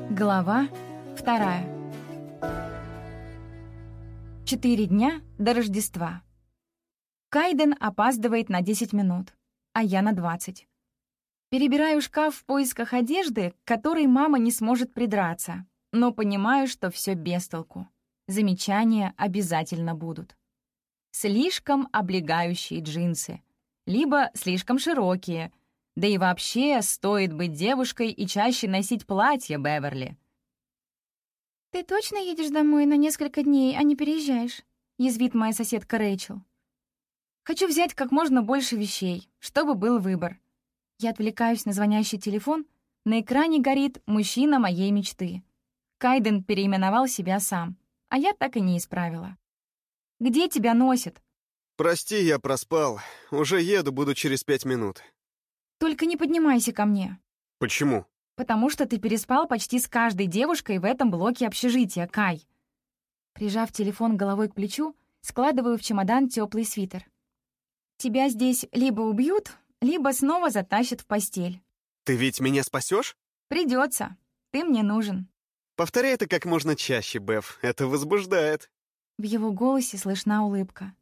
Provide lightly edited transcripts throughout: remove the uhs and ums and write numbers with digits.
Глава 2. 4 дня до Рождества. Кайден опаздывает на 10 минут, а я на 20. Перебираю шкаф в поисках одежды, к которой мама не сможет придраться, но понимаю, что все без толку. Замечания обязательно будут. Слишком облегающие джинсы, либо слишком широкие. Да и вообще, стоит быть девушкой и чаще носить платье, Беверли. «Ты точно едешь домой на несколько дней, а не переезжаешь?» — язвит моя соседка Рэйчел. «Хочу взять как можно больше вещей, чтобы был выбор». Я отвлекаюсь на звонящий телефон, на экране горит мужчина моей мечты. Кайден переименовал себя сам, а я так и не исправила. «Где тебя носит?» «Прости, я проспал. Уже еду, буду через 5 минут». «Только не поднимайся ко мне». «Почему?» «Потому что ты переспал почти с каждой девушкой в этом блоке общежития, Кай». Прижав телефон головой к плечу, складываю в чемодан теплый свитер. «Тебя здесь либо убьют, либо снова затащат в постель». «Ты ведь меня спасешь? «Придется. Ты мне нужен». Повторяй это как можно чаще, Беф. Это возбуждает». В его голосе слышна улыбка.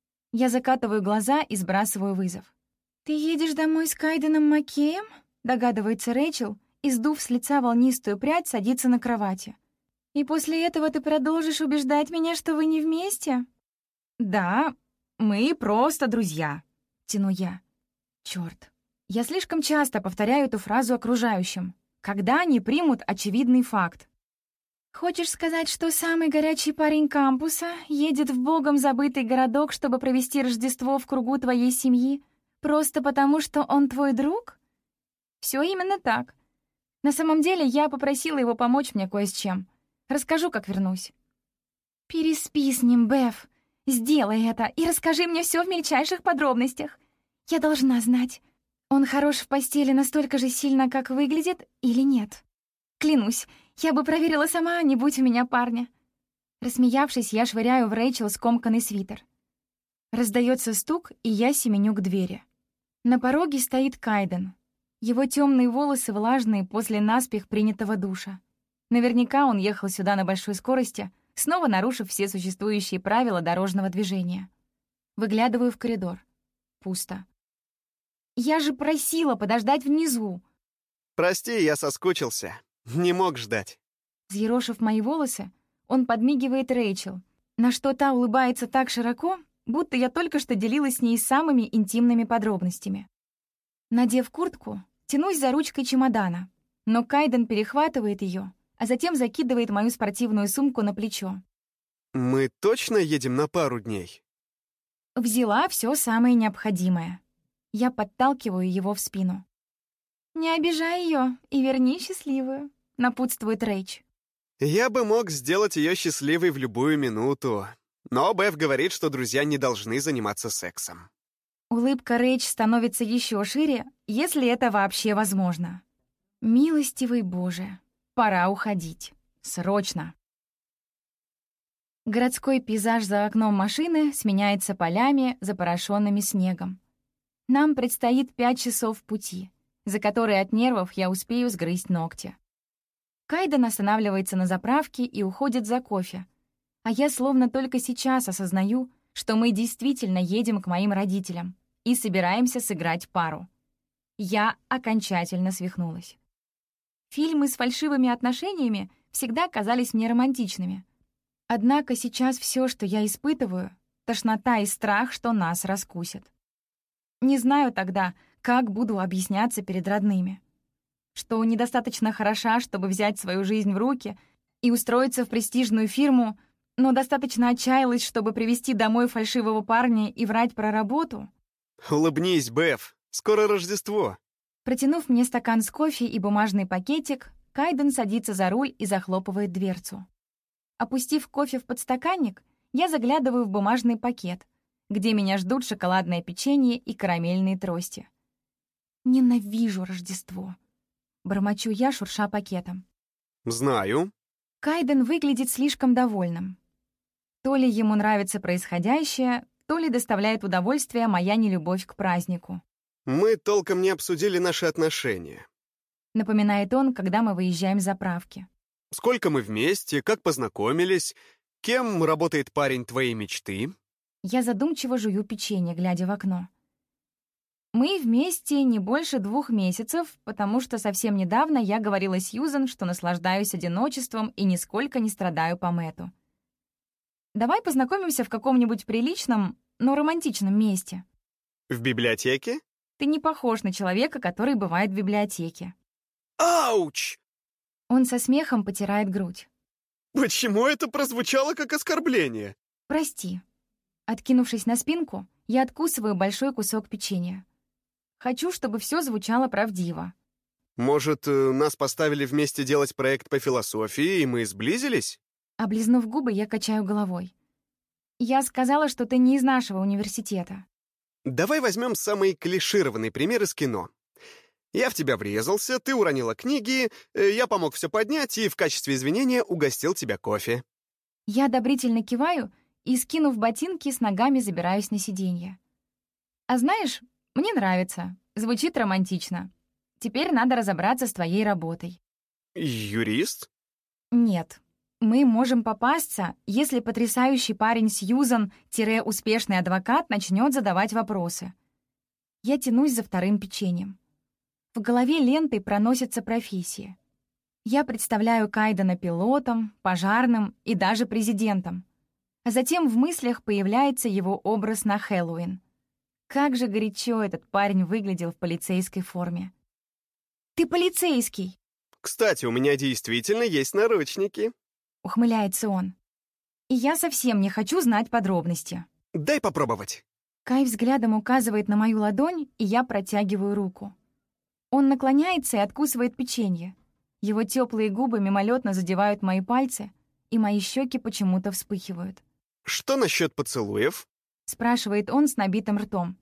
Я закатываю глаза и сбрасываю вызов. «Ты едешь домой с Кайденом Маккеем?» — догадывается Рэйчел, и, сдув с лица волнистую прядь, садится на кровати. «И после этого ты продолжишь убеждать меня, что вы не вместе?» «Да, мы просто друзья», — тяну я. Чёрт, я слишком часто повторяю эту фразу окружающим. Когда они примут очевидный факт? «Хочешь сказать, что самый горячий парень кампуса едет в богом забытый городок, чтобы провести Рождество в кругу твоей семьи, просто потому, что он твой друг?» Все именно так. На самом деле, я попросила его помочь мне кое с чем. Расскажу, как вернусь. «Переспи с ним, Беф. Сделай это и расскажи мне все в мельчайших подробностях. Я должна знать, он хорош в постели настолько же сильно, как выглядит, или нет. Клянусь, я бы проверила сама, не будь у меня парня». Рассмеявшись, я швыряю в Рэйчел скомканный свитер. Раздается стук, и я семеню к двери. На пороге стоит Кайден. Его темные волосы влажные после наспех принятого душа. Наверняка он ехал сюда на большой скорости, снова нарушив все существующие правила дорожного движения. Выглядываю в коридор. Пусто. «Я же просила подождать внизу!» «Прости, я соскучился. Не мог ждать». Взъерошив мои волосы, он подмигивает Рэйчел, на что та улыбается так широко, будто я только что делилась с ней самыми интимными подробностями. Надев куртку, тянусь за ручкой чемодана, но Кайден перехватывает ее, а затем закидывает мою спортивную сумку на плечо. «Мы точно едем на пару дней?» Взяла все самое необходимое. Я подталкиваю его в спину. «Не обижай ее и верни счастливую», — напутствует Рэйч. «Я бы мог сделать ее счастливой в любую минуту. Но Беф говорит, что друзья не должны заниматься сексом». Улыбка Рэйч становится еще шире, если это вообще возможно. «Милостивый Боже, пора уходить. Срочно!» Городской пейзаж за окном машины сменяется полями, запорошенными снегом. Нам предстоит 5 часов пути, за которые от нервов я успею сгрызть ногти. Кайден останавливается на заправке и уходит за кофе, а я словно только сейчас осознаю, что мы действительно едем к моим родителям и собираемся сыграть пару. Я окончательно свихнулась. Фильмы с фальшивыми отношениями всегда казались мне романтичными. Однако сейчас все, что я испытываю — тошнота и страх, что нас раскусят. Не знаю тогда, как буду объясняться перед родными. Что недостаточно хороша, чтобы взять свою жизнь в руки и устроиться в престижную фирму, но достаточно отчаялась, чтобы привезти домой фальшивого парня и врать про работу. «Улыбнись, Беф. Скоро Рождество». Протянув мне стакан с кофе и бумажный пакетик, Кайден садится за руль и захлопывает дверцу. Опустив кофе в подстаканник, я заглядываю в бумажный пакет, где меня ждут шоколадное печенье и карамельные трости. «Ненавижу Рождество», — бормочу я, шурша пакетом. «Знаю». Кайден выглядит слишком довольным. То ли ему нравится происходящее, то ли доставляет удовольствие моя нелюбовь к празднику. «Мы толком не обсудили наши отношения», — напоминает он, когда мы выезжаем с заправки. Сколько мы вместе, как познакомились, кем работает парень твоей мечты? Я задумчиво жую печенье, глядя в окно. Мы вместе не больше 2 месяцев, потому что совсем недавно я говорила Сьюзан, что наслаждаюсь одиночеством и нисколько не страдаю по Мэтту. Давай познакомимся в каком-нибудь приличном, но романтичном месте. В библиотеке? Ты не похож на человека, который бывает в библиотеке. Ауч! Он со смехом потирает грудь. Почему это прозвучало как оскорбление? Прости. Откинувшись на спинку, я откусываю большой кусок печенья. Хочу, чтобы все звучало правдиво. Может, нас поставили вместе делать проект по философии, и мы сблизились? Облизнув губы, я качаю головой. Я сказала, что ты не из нашего университета. Давай возьмем самый клишированный пример из кино. Я в тебя врезался, ты уронила книги, я помог все поднять и в качестве извинения угостил тебя кофе. Я одобрительно киваю и, скинув ботинки, с ногами забираюсь на сиденье. А знаешь, мне нравится, звучит романтично. Теперь надо разобраться с твоей работой. Юрист? Нет. Мы можем попасться, если потрясающий парень Сьюзан-успешный адвокат начнет задавать вопросы. Я тянусь за вторым печеньем. В голове лентой проносятся профессии. Я представляю Кайдена пилотом, пожарным и даже президентом. А затем в мыслях появляется его образ на Хэллоуин. Как же горячо этот парень выглядел в полицейской форме. «Ты полицейский!» Кстати, у меня действительно есть наручники. Ухмыляется он. И я совсем не хочу знать подробности. Дай попробовать. Кай взглядом указывает на мою ладонь, и я протягиваю руку. Он наклоняется и откусывает печенье. Его теплые губы мимолетно задевают мои пальцы, и мои щеки почему-то вспыхивают. Что насчет поцелуев? Спрашивает он с набитым ртом.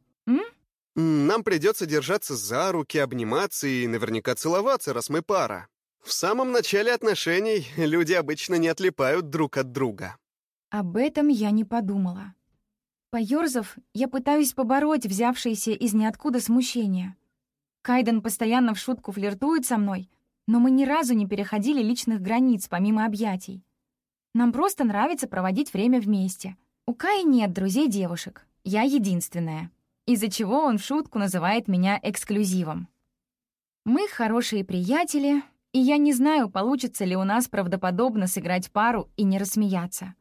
Нам придется держаться за руки, обниматься и наверняка целоваться, раз мы пара. В самом начале отношений люди обычно не отлипают друг от друга. Об этом я не подумала. Поёрзав, я пытаюсь побороть взявшееся из ниоткуда смущение. Кайден постоянно в шутку флиртует со мной, но мы ни разу не переходили личных границ помимо объятий. Нам просто нравится проводить время вместе. У Кая нет друзей-девушек, я единственная, из-за чего он в шутку называет меня эксклюзивом. Мы хорошие приятели, и я не знаю, получится ли у нас правдоподобно сыграть пару и не рассмеяться.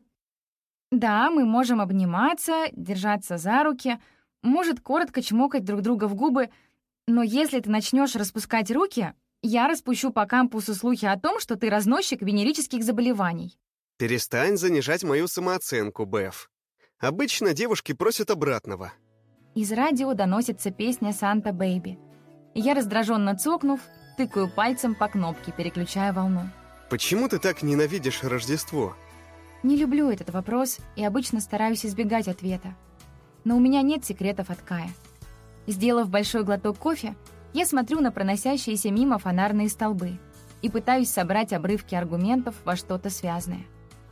Да, мы можем обниматься, держаться за руки, может, коротко чмокать друг друга в губы, но если ты начнешь распускать руки, я распущу по кампусу слухи о том, что ты разносчик венерических заболеваний. Перестань занижать мою самооценку, Беф. Обычно девушки просят обратного. Из радио доносится песня «Санта Бэйби». Я, раздраженно цокнув, тыкаю пальцем по кнопке, переключая волну. Почему ты так ненавидишь Рождество? Не люблю этот вопрос и обычно стараюсь избегать ответа. Но у меня нет секретов от Кая. Сделав большой глоток кофе, я смотрю на проносящиеся мимо фонарные столбы и пытаюсь собрать обрывки аргументов во что-то связанное.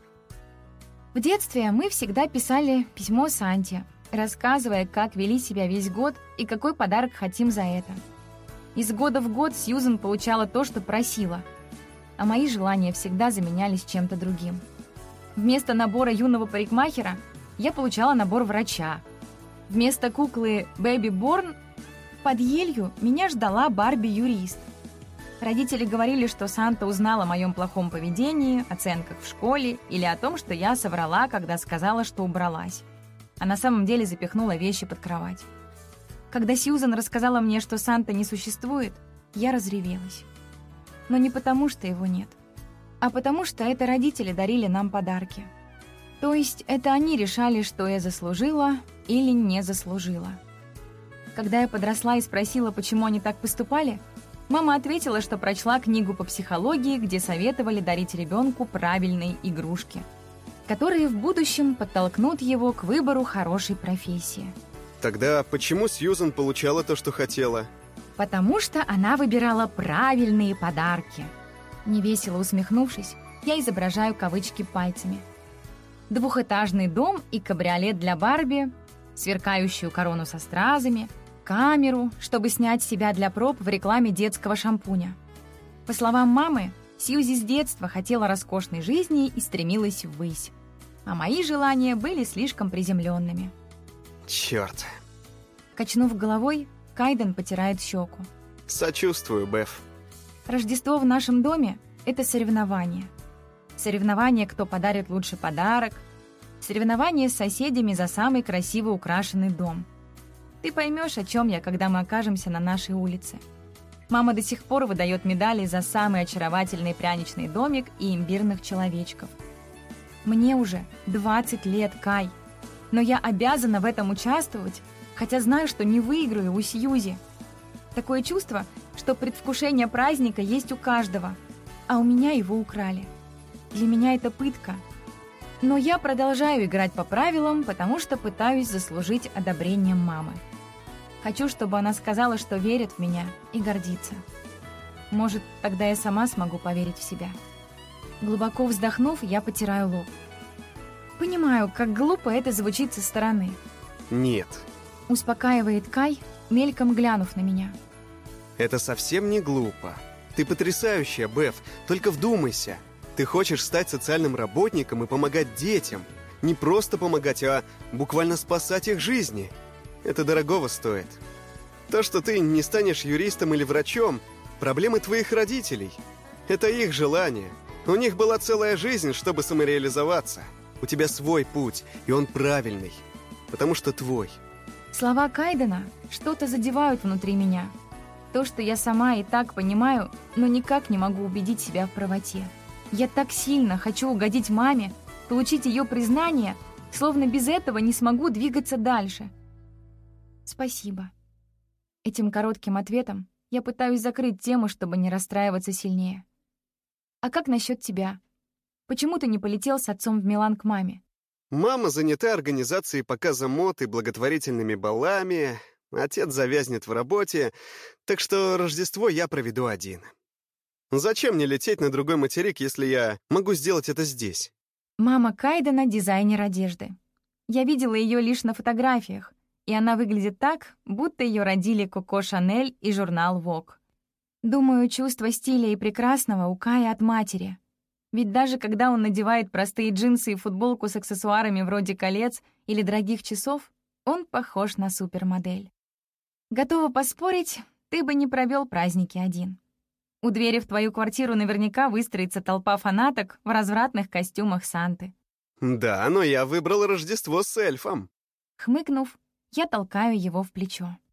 В детстве мы всегда писали письмо Санте, рассказывая, как вели себя весь год и какой подарок хотим за это. Из года в год Сьюзан получала то, что просила, а мои желания всегда заменялись чем-то другим. Вместо набора юного парикмахера я получала набор врача. Вместо куклы Бэби Борн под елью меня ждала Барби-юрист. Родители говорили, что Санта узнал о моем плохом поведении, оценках в школе или о том, что я соврала, когда сказала, что убралась, а на самом деле запихнула вещи под кровать. Когда Сьюзан рассказала мне, что Санта не существует, я разревелась. Но не потому, что его нет, а потому, что это родители дарили нам подарки. То есть это они решали, что я заслужила или не заслужила. Когда я подросла и спросила, почему они так поступали, мама ответила, что прочла книгу по психологии, где советовали дарить ребенку правильные игрушки, которые в будущем подтолкнут его к выбору хорошей профессии. Тогда почему Сьюзан получала то, что хотела? Потому что она выбирала правильные подарки. Невесело усмехнувшись, я изображаю кавычки пальцами. Двухэтажный дом и кабриолет для Барби, сверкающую корону со стразами, камеру, чтобы снять себя для проб в рекламе детского шампуня. По словам мамы, Сьюзи с детства хотела роскошной жизни и стремилась ввысь. А мои желания были слишком приземленными. Черт. Качнув головой, Кайден потирает щеку. Сочувствую, Беф. Рождество в нашем доме — это соревнование. Соревнование, кто подарит лучший подарок. Соревнование с соседями за самый красиво украшенный дом. Ты поймешь, о чем я, когда мы окажемся на нашей улице. Мама до сих пор выдает медали за самый очаровательный пряничный домик и имбирных человечков. Мне уже 20 лет, Кай. Но я обязана в этом участвовать, хотя знаю, что не выиграю у Сьюзи. Такое чувство, что предвкушение праздника есть у каждого, а у меня его украли. Для меня это пытка. Но я продолжаю играть по правилам, потому что пытаюсь заслужить одобрение мамы. Хочу, чтобы она сказала, что верит в меня и гордится. Может, тогда я сама смогу поверить в себя. Глубоко вздохнув, я потираю лоб. Понимаю, как глупо это звучит со стороны. Нет. Успокаивает Кай, мельком глянув на меня. Это совсем не глупо. Ты потрясающая, Беф, только вдумайся. Ты хочешь стать социальным работником и помогать детям. Не просто помогать, а буквально спасать их жизни. Это дорогого стоит. То, что ты не станешь юристом или врачом, проблемы твоих родителей. Это их желание. У них была целая жизнь, чтобы самореализоваться. У тебя свой путь, и он правильный. Потому что твой. Слова Кайдена что-то задевают внутри меня. То, что я сама и так понимаю, но никак не могу убедить себя в правоте. Я так сильно хочу угодить маме, получить ее признание, словно без этого не смогу двигаться дальше. Спасибо. Этим коротким ответом я пытаюсь закрыть тему, чтобы не расстраиваться сильнее. А как насчет тебя? Почему ты не полетел с отцом в Милан к маме? Мама занята организацией показа мод и благотворительными балами, отец завязнет в работе, так что Рождество я проведу один. Зачем мне лететь на другой материк, если я могу сделать это здесь? Мама Кайдена — дизайнер одежды. Я видела ее лишь на фотографиях, и она выглядит так, будто ее родили Коко Шанель и журнал Vogue. Думаю, чувство стиля и прекрасного у Кая от матери. Ведь даже когда он надевает простые джинсы и футболку с аксессуарами вроде колец или дорогих часов, он похож на супермодель. Готова поспорить, ты бы не провел праздники один. У двери в твою квартиру наверняка выстроится толпа фанаток в развратных костюмах Санты. Да, но я выбрал Рождество с эльфом. Хмыкнув, я толкаю его в плечо.